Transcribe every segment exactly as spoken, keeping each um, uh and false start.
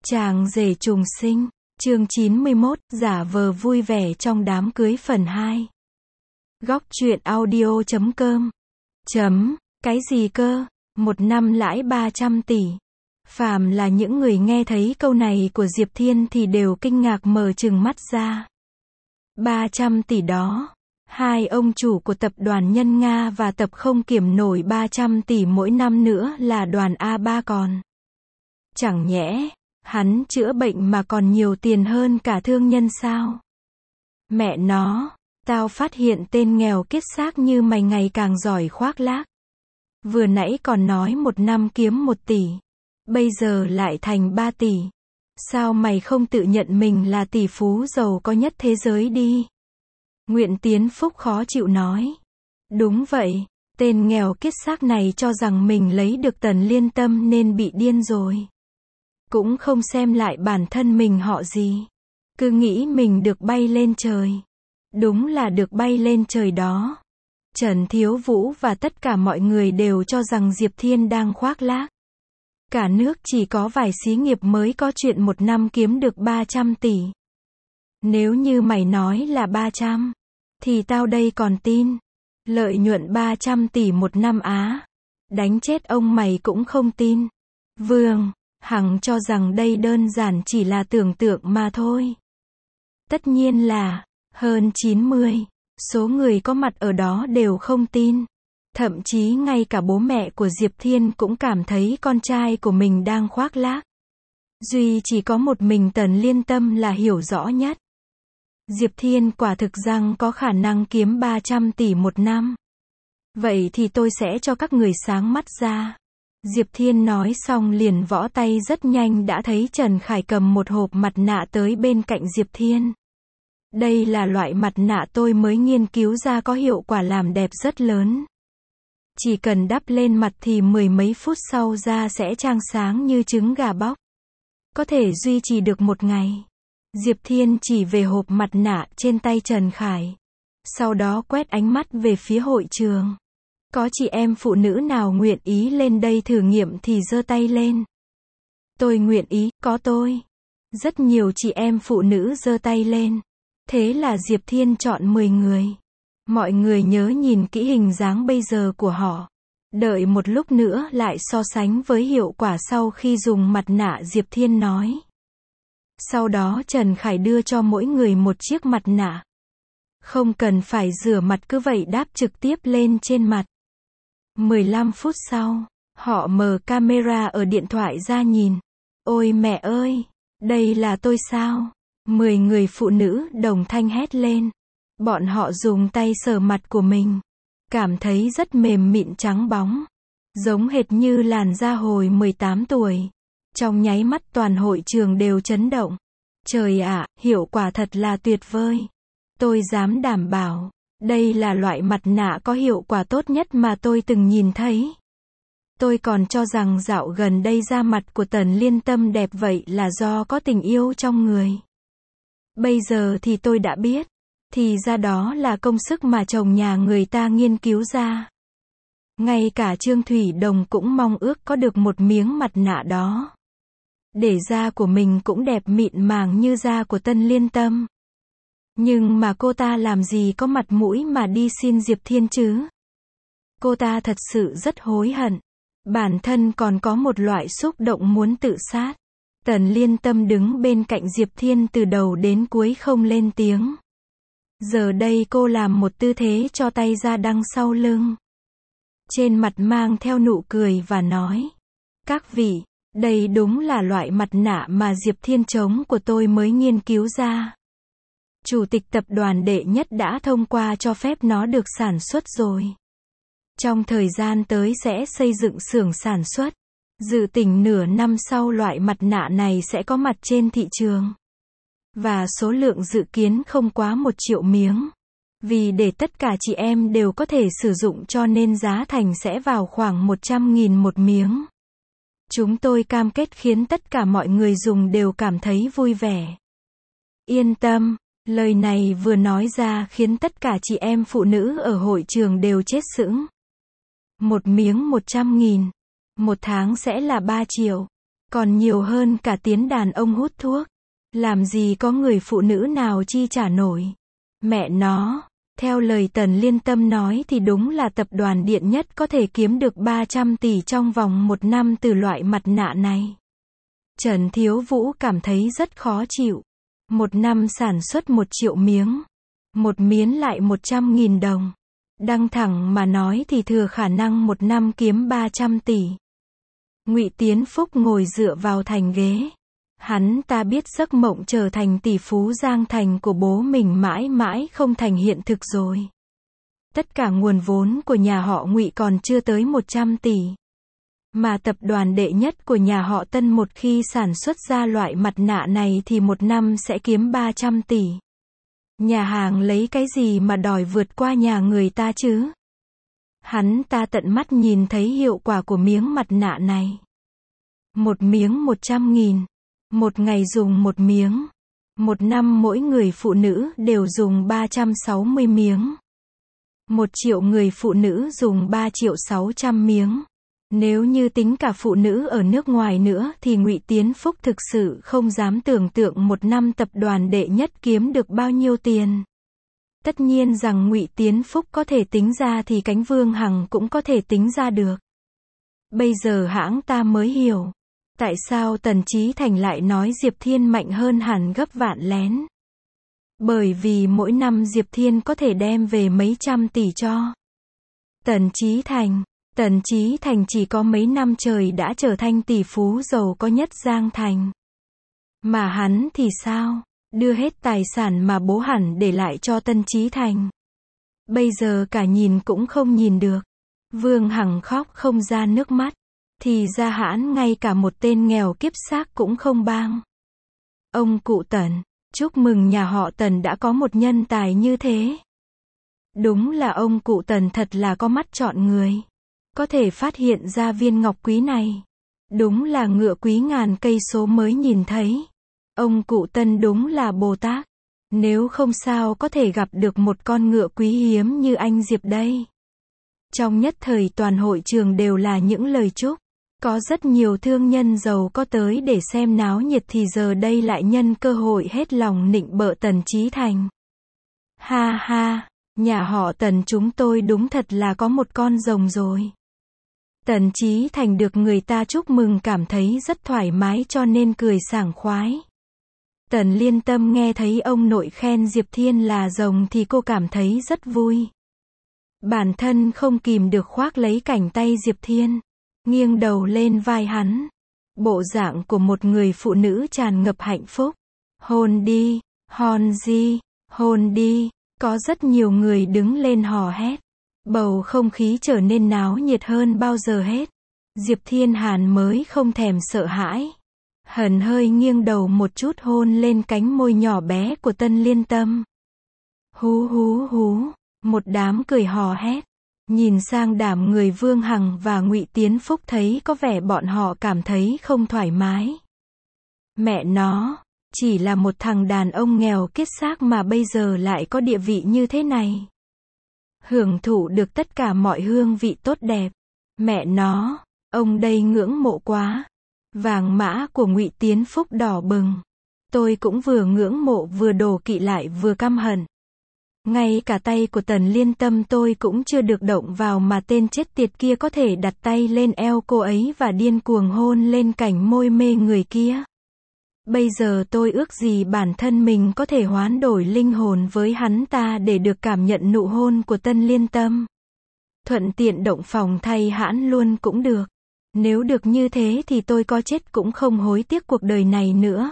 Chàng rể trùng sinh, chương chín mươi mốt, giả vờ vui vẻ trong đám cưới phần hai. Góc truyện audio chấm com. Chấm, cái gì cơ? Một năm lãi ba trăm tỷ. Phàm là những người nghe thấy câu này của Diệp Thiên thì đều kinh ngạc mở trừng mắt ra. ba trăm tỷ đó. Hai ông chủ của tập đoàn Nhân Nga và tập không kiểm nổi ba trăm tỷ mỗi năm nữa là đoàn a ba còn. Chẳng nhẽ, hắn chữa bệnh mà còn nhiều tiền hơn cả thương nhân sao? Mẹ nó, tao phát hiện tên nghèo kiết xác như mày ngày càng giỏi khoác lác. Vừa nãy còn nói một năm kiếm một tỷ. Bây giờ lại thành ba tỷ. Sao mày không tự nhận mình là tỷ phú giàu có nhất thế giới đi? Nguyễn Tiến Phúc khó chịu nói. Đúng vậy, tên nghèo kiết xác này cho rằng mình lấy được Tần Liên Tâm nên bị điên rồi. Cũng không xem lại bản thân mình họ gì. Cứ nghĩ mình được bay lên trời. Đúng là được bay lên trời đó. Trần Thiếu Vũ và tất cả mọi người đều cho rằng Diệp Thiên đang khoác lác. Cả nước chỉ có vài xí nghiệp mới có chuyện một năm kiếm được ba trăm tỷ. Nếu như mày nói là ba trăm, thì tao đây còn tin. Lợi nhuận ba trăm tỷ một năm á. Đánh chết ông mày cũng không tin. Vương Hằng cho rằng đây đơn giản chỉ là tưởng tượng mà thôi. Tất nhiên là, hơn chín mươi, số người có mặt ở đó đều không tin. Thậm chí ngay cả bố mẹ của Diệp Thiên cũng cảm thấy con trai của mình đang khoác lác. Duy chỉ có một mình Tần Liên Tâm là hiểu rõ nhất. Diệp Thiên quả thực rằng có khả năng kiếm ba trăm tỷ một năm. Vậy thì tôi sẽ cho các người sáng mắt ra. Diệp Thiên nói xong liền võ tay rất nhanh đã thấy Trần Khải cầm một hộp mặt nạ tới bên cạnh Diệp Thiên. Đây là loại mặt nạ tôi mới nghiên cứu ra có hiệu quả làm đẹp rất lớn. Chỉ cần đắp lên mặt thì mười mấy phút sau da sẽ trang sáng như trứng gà bóc. Có thể duy trì được một ngày. Diệp Thiên chỉ về hộp mặt nạ trên tay Trần Khải. Sau đó quét ánh mắt về phía hội trường. Có chị em phụ nữ nào nguyện ý lên đây thử nghiệm thì giơ tay lên. Tôi nguyện ý, có tôi. Rất nhiều chị em phụ nữ giơ tay lên. Thế là Diệp Thiên chọn mười người. Mọi người nhớ nhìn kỹ hình dáng bây giờ của họ. Đợi một lúc nữa lại so sánh với hiệu quả sau khi dùng mặt nạ, Diệp Thiên nói. Sau đó Trần Khải đưa cho mỗi người một chiếc mặt nạ. Không cần phải rửa mặt cứ vậy đáp trực tiếp lên trên mặt. mười lăm phút sau, họ mở camera ở điện thoại ra nhìn. Ôi mẹ ơi, đây là tôi sao? Mười người phụ nữ đồng thanh hét lên. Bọn họ dùng tay sờ mặt của mình. Cảm thấy rất mềm mịn trắng bóng. Giống hệt như làn da hồi mười tám tuổi. Trong nháy mắt toàn hội trường đều chấn động. Trời ạ, hiệu quả thật là tuyệt vời. Tôi dám đảm bảo. Đây là loại mặt nạ có hiệu quả tốt nhất mà tôi từng nhìn thấy. Tôi còn cho rằng dạo gần đây da mặt của Tần Liên Tâm đẹp vậy là do có tình yêu trong người. Bây giờ thì tôi đã biết. Thì ra đó là công sức mà chồng nhà người ta nghiên cứu ra. Ngay cả Trương Thủy Đồng cũng mong ước có được một miếng mặt nạ đó. Để da của mình cũng đẹp mịn màng như da của Tần Liên Tâm. Nhưng mà cô ta làm gì có mặt mũi mà đi xin Diệp Thiên chứ? Cô ta thật sự rất hối hận. Bản thân còn có một loại xúc động muốn tự sát. Tần Liên Tâm đứng bên cạnh Diệp Thiên từ đầu đến cuối không lên tiếng. Giờ đây cô làm một tư thế cho tay ra đằng sau lưng. Trên mặt mang theo nụ cười và nói. Các vị, đây đúng là loại mặt nạ mà Diệp Thiên chống của tôi mới nghiên cứu ra. Chủ tịch tập đoàn đệ nhất đã thông qua cho phép nó được sản xuất rồi. Trong thời gian tới sẽ xây dựng xưởng sản xuất. Dự tính nửa năm sau loại mặt nạ này sẽ có mặt trên thị trường. Và số lượng dự kiến không quá một triệu miếng. Vì để tất cả chị em đều có thể sử dụng cho nên giá thành sẽ vào khoảng một trăm nghìn một miếng. Chúng tôi cam kết khiến tất cả mọi người dùng đều cảm thấy vui vẻ. Yên tâm. Lời này vừa nói ra khiến tất cả chị em phụ nữ ở hội trường đều chết sững. Một miếng một trăm nghìn. Một tháng sẽ là ba triệu. Còn nhiều hơn cả tiếng đàn ông hút thuốc. Làm gì có người phụ nữ nào chi trả nổi. Mẹ nó, theo lời Tần Liên Tâm nói thì đúng là tập đoàn Điện Nhất có thể kiếm được ba trăm tỷ trong vòng một năm từ loại mặt nạ này. Trần Thiếu Vũ cảm thấy rất khó chịu. Một năm sản xuất một triệu miếng. Một miếng lại một trăm nghìn đồng. Đăng thẳng mà nói thì thừa khả năng một năm kiếm ba trăm tỷ. Ngụy Tiến Phúc ngồi dựa vào thành ghế. Hắn ta biết giấc mộng trở thành tỷ phú Giang Thành của bố mình mãi mãi không thành hiện thực rồi. Tất cả nguồn vốn của nhà họ Ngụy còn chưa tới một trăm tỷ. Mà tập đoàn đệ nhất của nhà họ Tân một khi sản xuất ra loại mặt nạ này thì một năm sẽ kiếm ba trăm tỷ. Nhà hàng lấy cái gì mà đòi vượt qua nhà người ta chứ? Hắn ta tận mắt nhìn thấy hiệu quả của miếng mặt nạ này. Một miếng một trăm nghìn. Một ngày dùng một miếng. Một năm mỗi người phụ nữ đều dùng ba trăm sáu mươi miếng. Một triệu người phụ nữ dùng ba triệu sáu trăm miếng. Nếu như tính cả phụ nữ ở nước ngoài nữa thì Ngụy Tiến Phúc thực sự không dám tưởng tượng một năm tập đoàn đệ nhất kiếm được bao nhiêu tiền. Tất nhiên rằng Ngụy Tiến Phúc có thể tính ra thì cánh Vương Hằng cũng có thể tính ra được. Bây giờ hãng ta mới hiểu. Tại sao Tần Chí Thành lại nói Diệp Thiên mạnh hơn hẳn gấp vạn lén? Bởi vì mỗi năm Diệp Thiên có thể đem về mấy trăm tỷ cho Tần Chí Thành. Tần Chí Thành chỉ có mấy năm trời đã trở thành tỷ phú giàu có nhất Giang Thành. Mà hắn thì sao? Đưa hết tài sản mà bố hẳn để lại cho Tần Chí Thành. Bây giờ cả nhìn cũng không nhìn được. Vương Hằng khóc không ra nước mắt. Thì ra hãn ngay cả một tên nghèo kiếp xác cũng không bang. Ông cụ Tần, chúc mừng nhà họ Tần đã có một nhân tài như thế. Đúng là ông cụ Tần thật là có mắt chọn người. Có thể phát hiện ra viên ngọc quý này. Đúng là ngựa quý ngàn cây số mới nhìn thấy. Ông cụ Tân đúng là Bồ Tát. Nếu không sao có thể gặp được một con ngựa quý hiếm như anh Diệp đây. Trong nhất thời toàn hội trường đều là những lời chúc. Có rất nhiều thương nhân giàu có tới để xem náo nhiệt thì giờ đây lại nhân cơ hội hết lòng nịnh bợ Tần Chí Thành. Ha ha, nhà họ Tần chúng tôi đúng thật là có một con rồng rồi. Tần Chí Thành được người ta chúc mừng cảm thấy rất thoải mái cho nên cười sảng khoái. Tần Liên Tâm nghe thấy ông nội khen Diệp Thiên là rồng thì cô cảm thấy rất vui. Bản thân không kìm được khoác lấy cánh tay Diệp Thiên, nghiêng đầu lên vai hắn. Bộ dạng của một người phụ nữ tràn ngập hạnh phúc. Hôn đi, hôn gì, hôn đi. Có rất nhiều người đứng lên hò hét. Bầu không khí trở nên náo nhiệt hơn bao giờ hết. Diệp Thiên Hàn mới không thèm sợ hãi. Hần hơi nghiêng đầu một chút hôn lên cánh môi nhỏ bé của Tân Liên Tâm. Hú hú hú, một đám cười hò hét. Nhìn sang đám người Vương Hằng và Ngụy Tiến Phúc thấy có vẻ bọn họ cảm thấy không thoải mái. Mẹ nó, chỉ là một thằng đàn ông nghèo kiết xác mà bây giờ lại có địa vị như thế này. Hưởng thụ được tất cả mọi hương vị tốt đẹp. Mẹ nó, ông đây ngưỡng mộ quá. Vàng mã của Ngụy Tiến Phúc đỏ bừng. Tôi cũng vừa ngưỡng mộ vừa đổ kỵ lại vừa căm hận. Ngay cả tay của Tần Liên Tâm tôi cũng chưa được động vào mà tên chết tiệt kia có thể đặt tay lên eo cô ấy và điên cuồng hôn lên cảnh môi mê người kia. Bây giờ tôi ước gì bản thân mình có thể hoán đổi linh hồn với hắn ta để được cảm nhận nụ hôn của Tân Liên Tâm. Thuận tiện động phòng thay hãn luôn cũng được. Nếu được như thế thì tôi có chết cũng không hối tiếc cuộc đời này nữa.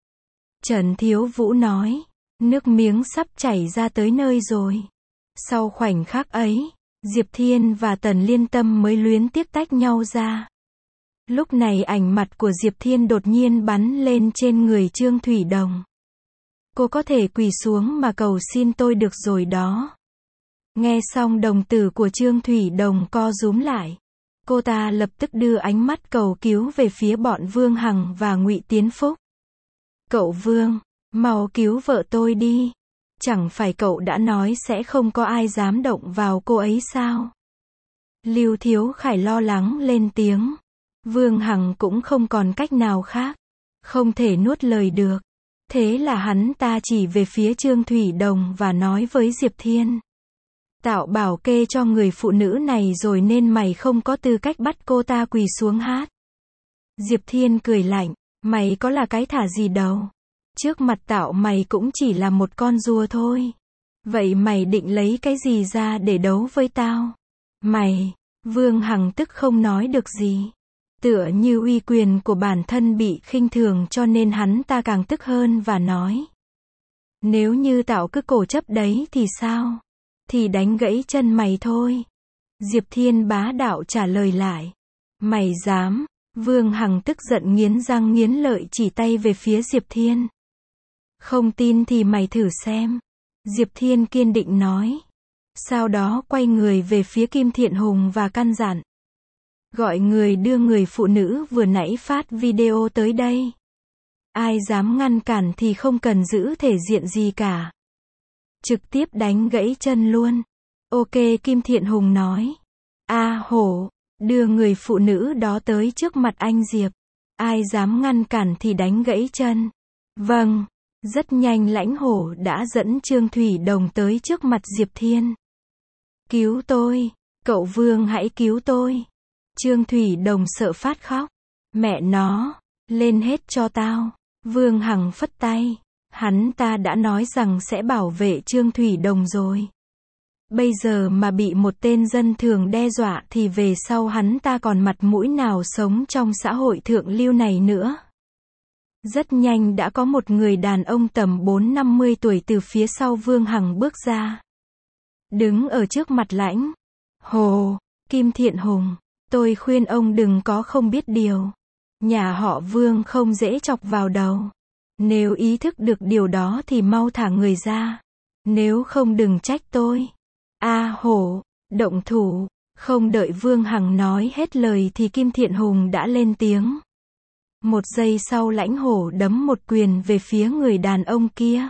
Trần Thiếu Vũ nói. Nước miếng sắp chảy ra tới nơi rồi. Sau khoảnh khắc ấy, Diệp Thiên và Tần Liên Tâm mới luyến tiếc tách nhau ra. Lúc này ảnh mặt của Diệp Thiên đột nhiên bắn lên trên người Trương Thủy Đồng. Cô có thể quỳ xuống mà cầu xin tôi được rồi đó. Nghe xong đồng tử của Trương Thủy Đồng co rúm lại. Cô ta lập tức đưa ánh mắt cầu cứu về phía bọn Vương Hằng và Ngụy Tiến Phúc. Cậu Vương, mau cứu vợ tôi đi. Chẳng phải cậu đã nói sẽ không có ai dám động vào cô ấy sao? Lưu Thiếu Khải lo lắng lên tiếng. Vương Hằng cũng không còn cách nào khác. Không thể nuốt lời được. Thế là hắn ta chỉ về phía Trương Thủy Đồng và nói với Diệp Thiên. Tạo bảo kê cho người phụ nữ này rồi nên mày không có tư cách bắt cô ta quỳ xuống hát. Diệp Thiên cười lạnh. Mày có là cái thả gì đâu. Trước mặt Tạo mày cũng chỉ là một con rùa thôi. Vậy mày định lấy cái gì ra để đấu với tao? Mày, Vương Hằng tức không nói được gì. Tựa như uy quyền của bản thân bị khinh thường cho nên hắn ta càng tức hơn và nói. Nếu như Tạo cứ cổ chấp đấy thì sao? Thì đánh gãy chân mày thôi. Diệp Thiên bá đạo trả lời lại. Mày dám? Vương Hằng tức giận nghiến răng nghiến lợi chỉ tay về phía Diệp Thiên. Không tin thì mày thử xem. Diệp Thiên kiên định nói. Sau đó quay người về phía Kim Thiện Hùng và căn dặn. Gọi người đưa người phụ nữ vừa nãy phát video tới đây. Ai dám ngăn cản thì không cần giữ thể diện gì cả. Trực tiếp đánh gãy chân luôn. Ok, Kim Thiện Hùng nói. A hổ, đưa người phụ nữ đó tới trước mặt anh Diệp. Ai dám ngăn cản thì đánh gãy chân. Vâng. Rất nhanh Lãnh Hổ đã dẫn Trương Thủy Đồng tới trước mặt Diệp Thiên. Cứu tôi, cậu Vương hãy cứu tôi. Trương Thủy Đồng sợ phát khóc. Mẹ nó, lên hết cho tao. Vương Hằng phất tay. Hắn ta đã nói rằng sẽ bảo vệ Trương Thủy Đồng rồi. Bây giờ mà bị một tên dân thường đe dọa thì về sau hắn ta còn mặt mũi nào sống trong xã hội thượng lưu này nữa. Rất nhanh đã có một người đàn ông tầm bốn năm mươi tuổi từ phía sau Vương Hằng bước ra. Đứng ở trước mặt Lãnh Hồ, Kim Thiện Hùng. Tôi khuyên ông đừng có không biết điều. Nhà họ Vương không dễ chọc vào đầu. Nếu ý thức được điều đó thì mau thả người ra. Nếu không đừng trách tôi. A hổ, động thủ. Không đợi Vương Hằng nói hết lời thì Kim Thiện Hùng đã lên tiếng. Một giây sau Lãnh Hổ đấm một quyền về phía người đàn ông kia.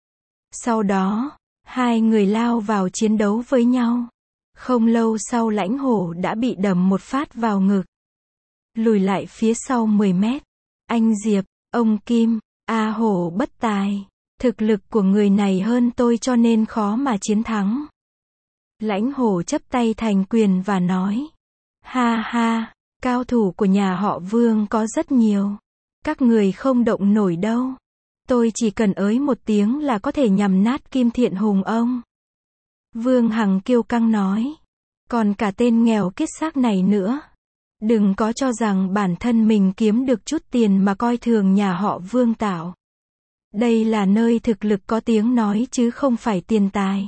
Sau đó, hai người lao vào chiến đấu với nhau. Không lâu sau Lãnh Hổ đã bị đấm một phát vào ngực. Lùi lại phía sau mười mét. Anh Diệp, ông Kim, A Hổ bất tài. Thực lực của người này hơn tôi cho nên khó mà chiến thắng. Lãnh Hổ chắp tay thành quyền và nói. Ha ha. Cao thủ của nhà họ Vương có rất nhiều. Các người không động nổi đâu. Tôi chỉ cần ới một tiếng là có thể nhằm nát Kim Thiện Hùng ông. Vương Hằng kiêu căng nói. Còn cả tên nghèo kiết xác này nữa. Đừng có cho rằng bản thân mình kiếm được chút tiền mà coi thường nhà họ Vương Tạo. Đây là nơi thực lực có tiếng nói chứ không phải tiền tài.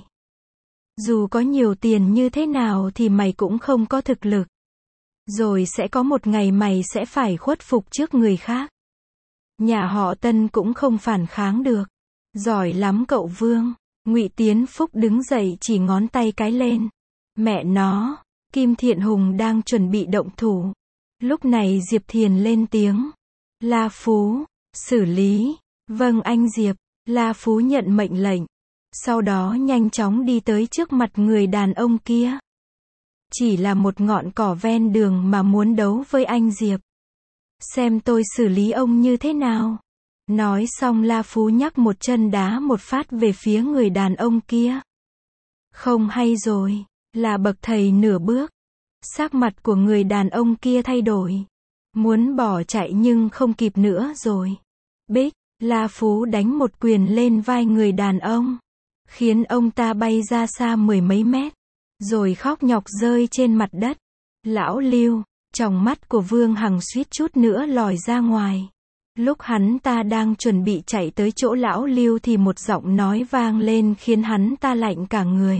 Dù có nhiều tiền như thế nào thì mày cũng không có thực lực. Rồi sẽ có một ngày mày sẽ phải khuất phục trước người khác. Nhà họ Tân cũng không phản kháng được. Giỏi lắm cậu Vương. Ngụy Tiến Phúc đứng dậy chỉ ngón tay cái lên. Mẹ nó, Kim Thiện Hùng đang chuẩn bị động thủ. Lúc này Diệp Thiền lên tiếng. La Phú, xử lý. Vâng anh Diệp. La Phú nhận mệnh lệnh. Sau đó nhanh chóng đi tới trước mặt người đàn ông kia. Chỉ là một ngọn cỏ ven đường mà muốn đấu với anh Diệp. Xem tôi xử lý ông như thế nào. Nói xong La Phú nhắc một chân đá một phát về phía người đàn ông kia. Không hay rồi, là bậc thầy nửa bước. Sắc mặt của người đàn ông kia thay đổi. Muốn bỏ chạy nhưng không kịp nữa rồi. Bích, La Phú đánh một quyền lên vai người đàn ông. Khiến ông ta bay ra xa mười mấy mét. Rồi khóc nhọc rơi trên mặt đất. Lão Lưu, tròng mắt của Vương Hằng suýt chút nữa lòi ra ngoài. Lúc hắn ta đang chuẩn bị chạy tới chỗ lão Lưu thì một giọng nói vang lên khiến hắn ta lạnh cả người.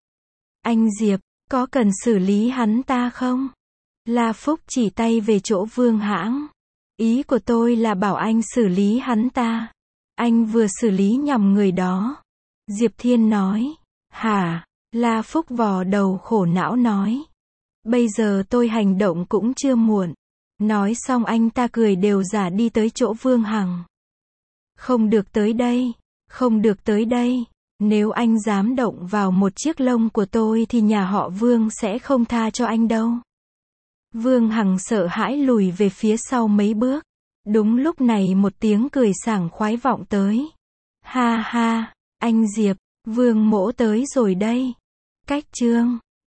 Anh Diệp, có cần xử lý hắn ta không? La Phúc chỉ tay về chỗ Vương Hãng. Ý của tôi là bảo anh xử lý hắn ta. Anh vừa xử lý nhầm người đó. Diệp Thiên nói. Hả? La Phúc vò đầu khổ não nói. Bây giờ tôi hành động cũng chưa muộn. Nói xong anh ta cười đều giả đi tới chỗ Vương Hằng. Không được tới đây. Không được tới đây. Nếu anh dám động vào một chiếc lông của tôi thì nhà họ Vương sẽ không tha cho anh đâu. Vương Hằng sợ hãi lùi về phía sau mấy bước. Đúng lúc này một tiếng cười sảng khoái vọng tới. Ha ha, anh Diệp, Vương mỗ tới rồi đây. Cách chương